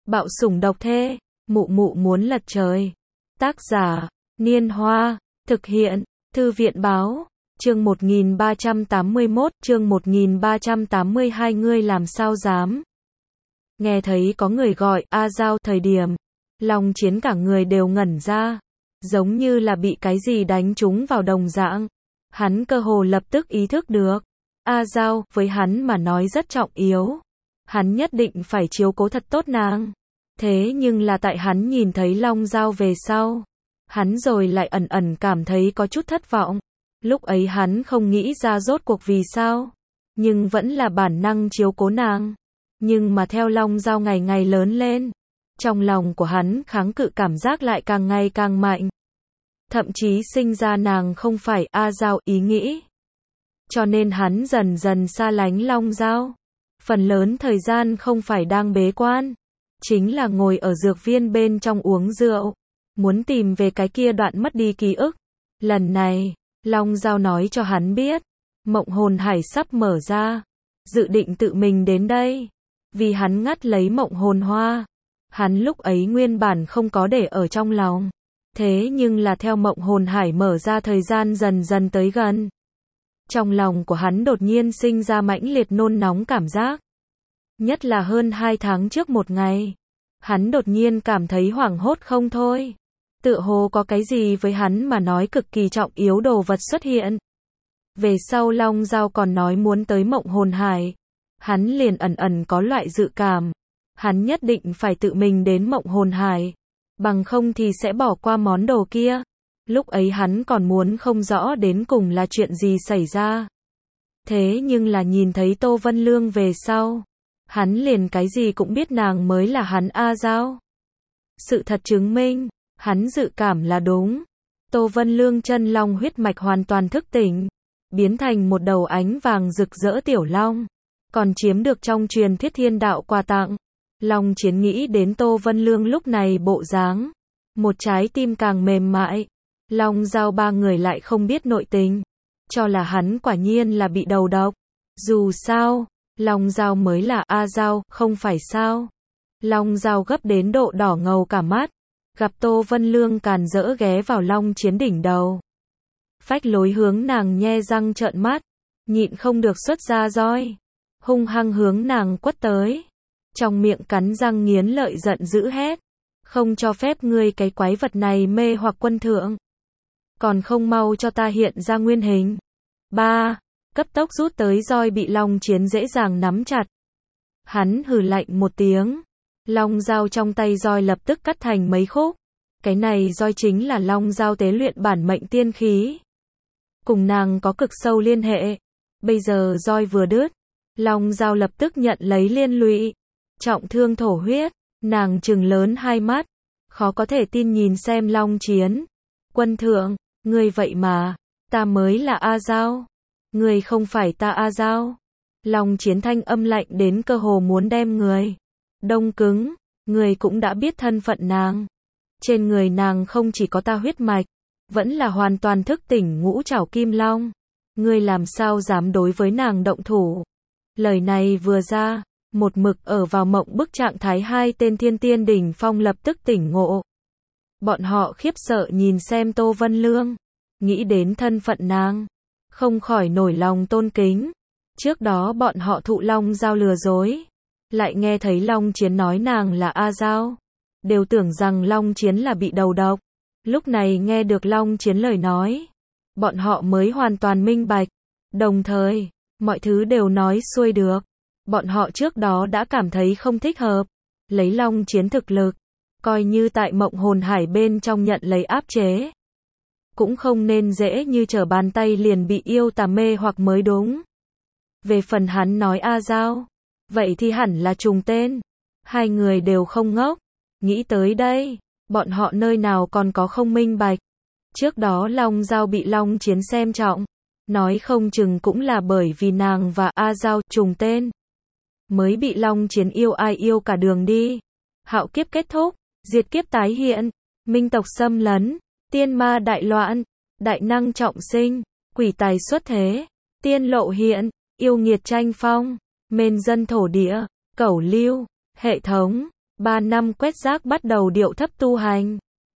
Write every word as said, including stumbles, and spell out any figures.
Bạo sủng độc thê, mụ mụ muốn lật trời. Tác giả, Niên Hoa, thực hiện, Thư viện báo, chương một nghìn ba trăm tám mươi mốt, chương một nghìn ba trăm tám mươi hai ngươi làm sao dám. Nghe thấy có người gọi, A Giao, thời điểm, Long Chiến cả người đều ngẩn ra, giống như là bị cái gì đánh trúng vào đồng dạng. Hắn cơ hồ lập tức ý thức được, A Giao, với hắn mà nói rất trọng yếu. Hắn nhất định phải chiếu cố thật tốt nàng. Thế nhưng là tại hắn nhìn thấy Long Giao về sau, hắn rồi lại ẩn ẩn cảm thấy có chút thất vọng. Lúc ấy hắn không nghĩ ra rốt cuộc vì sao, nhưng vẫn là bản năng chiếu cố nàng. Nhưng mà theo Long Giao ngày ngày lớn lên, trong lòng của hắn kháng cự cảm giác lại càng ngày càng mạnh. Thậm chí sinh ra nàng không phải A Giao ý nghĩ. Cho nên hắn dần dần xa lánh Long Giao. Phần lớn thời gian không phải đang bế quan, chính là ngồi ở dược viên bên trong uống rượu, muốn tìm về cái kia đoạn mất đi ký ức. Lần này, Long Giao nói cho hắn biết, Mộng Hồn Hải sắp mở ra, dự định tự mình đến đây, vì hắn ngắt lấy Mộng Hồn Hoa. Hắn lúc ấy nguyên bản không có để ở trong lòng, thế nhưng là theo Mộng Hồn Hải mở ra thời gian dần dần tới gần, trong lòng của hắn đột nhiên sinh ra mãnh liệt nôn nóng cảm giác. Nhất là hơn hai tháng trước một ngày, hắn đột nhiên cảm thấy hoảng hốt không thôi. Tựa hồ có cái gì với hắn mà nói cực kỳ trọng yếu đồ vật xuất hiện. Về sau Long Giao còn nói muốn tới Mộng Hồn Hải. Hắn liền ẩn ẩn có loại dự cảm. Hắn nhất định phải tự mình đến Mộng Hồn Hải. Bằng không thì sẽ bỏ qua món đồ kia. Lúc ấy hắn còn muốn không rõ đến cùng là chuyện gì xảy ra. Thế nhưng là nhìn thấy Tô Vân Lương về sau, hắn liền cái gì cũng biết nàng mới là hắn A Giao. Sự thật chứng minh, hắn dự cảm là đúng. Tô Vân Lương chân long huyết mạch hoàn toàn thức tỉnh, biến thành một đầu ánh vàng rực rỡ tiểu long, còn chiếm được trong truyền thuyết thiên đạo quà tặng. Long Chiến nghĩ đến Tô Vân Lương lúc này bộ dáng, một trái tim càng mềm mại. Long Giao ba người lại không biết nội tình, cho là hắn quả nhiên là bị đầu độc. Dù sao, Long Giao mới là A Giao, không phải sao? Long Giao gấp đến độ đỏ ngầu cả mắt, gặp Tô Vân Lương càn rỡ ghé vào Long Chiến đỉnh đầu. Phách lối hướng nàng nhe răng trợn mắt, nhịn không được xuất ra roi, hung hăng hướng nàng quất tới. Trong miệng cắn răng nghiến lợi giận dữ hét, không cho phép ngươi cái quái vật này mê hoặc quân thượng. Còn không mau cho ta hiện ra nguyên hình. Ba, cấp tốc rút tới roi bị Long Chiến dễ dàng nắm chặt. Hắn hừ lạnh một tiếng, Long Giao trong tay roi lập tức cắt thành mấy khúc. Cái này roi chính là Long Giao tế luyện bản mệnh tiên khí, cùng nàng có cực sâu liên hệ. Bây giờ roi vừa đứt, Long Giao lập tức nhận lấy liên lụy, trọng thương thổ huyết. Nàng trừng lớn hai mắt, khó có thể tin nhìn xem Long Chiến. Quân thượng, ngươi vậy mà, ta mới là A Giao. Ngươi không phải ta A Giao. Long Chiến thanh âm lạnh đến cơ hồ muốn đem người đông cứng. Người cũng đã biết thân phận nàng. Trên người nàng không chỉ có ta huyết mạch, vẫn là hoàn toàn thức tỉnh ngũ trảo kim long. Ngươi làm sao dám đối với nàng động thủ? Lời này vừa ra, một mực ở vào mộng bức trạng thái hai tên thiên tiên đỉnh phong lập tức tỉnh ngộ. Bọn họ khiếp sợ nhìn xem Tô Vân Lương, nghĩ đến thân phận nàng, không khỏi nổi lòng tôn kính. Trước đó bọn họ thụ Long Giao lừa dối, lại nghe thấy Long Chiến nói nàng là A Giao, đều tưởng rằng Long Chiến là bị đầu độc. Lúc này nghe được Long Chiến lời nói, bọn họ mới hoàn toàn minh bạch. Đồng thời, mọi thứ đều nói xuôi được. Bọn họ trước đó đã cảm thấy không thích hợp, lấy Long Chiến thực lực, coi như tại Mộng Hồn Hải bên trong nhận lấy áp chế, cũng không nên dễ như trở bàn tay liền bị yêu tà mê hoặc mới đúng. Về phần hắn nói A Giao, vậy thì hẳn là trùng tên. Hai người đều không ngốc. Nghĩ tới đây, bọn họ nơi nào còn có không minh bạch. Trước đó Long Giao bị Long Chiến xem trọng, nói không chừng cũng là bởi vì nàng và A Giao trùng tên, mới bị Long Chiến yêu ai yêu cả đường đi. Hạo kiếp kết thúc, diệt kiếp tái hiện, minh tộc xâm lấn, tiên ma đại loạn, đại năng trọng sinh, quỷ tài xuất thế, tiên lộ hiện, yêu nghiệt tranh phong, mên dân thổ địa, cẩu lưu, hệ thống, ba năm quét rác bắt đầu điệu thấp tu hành.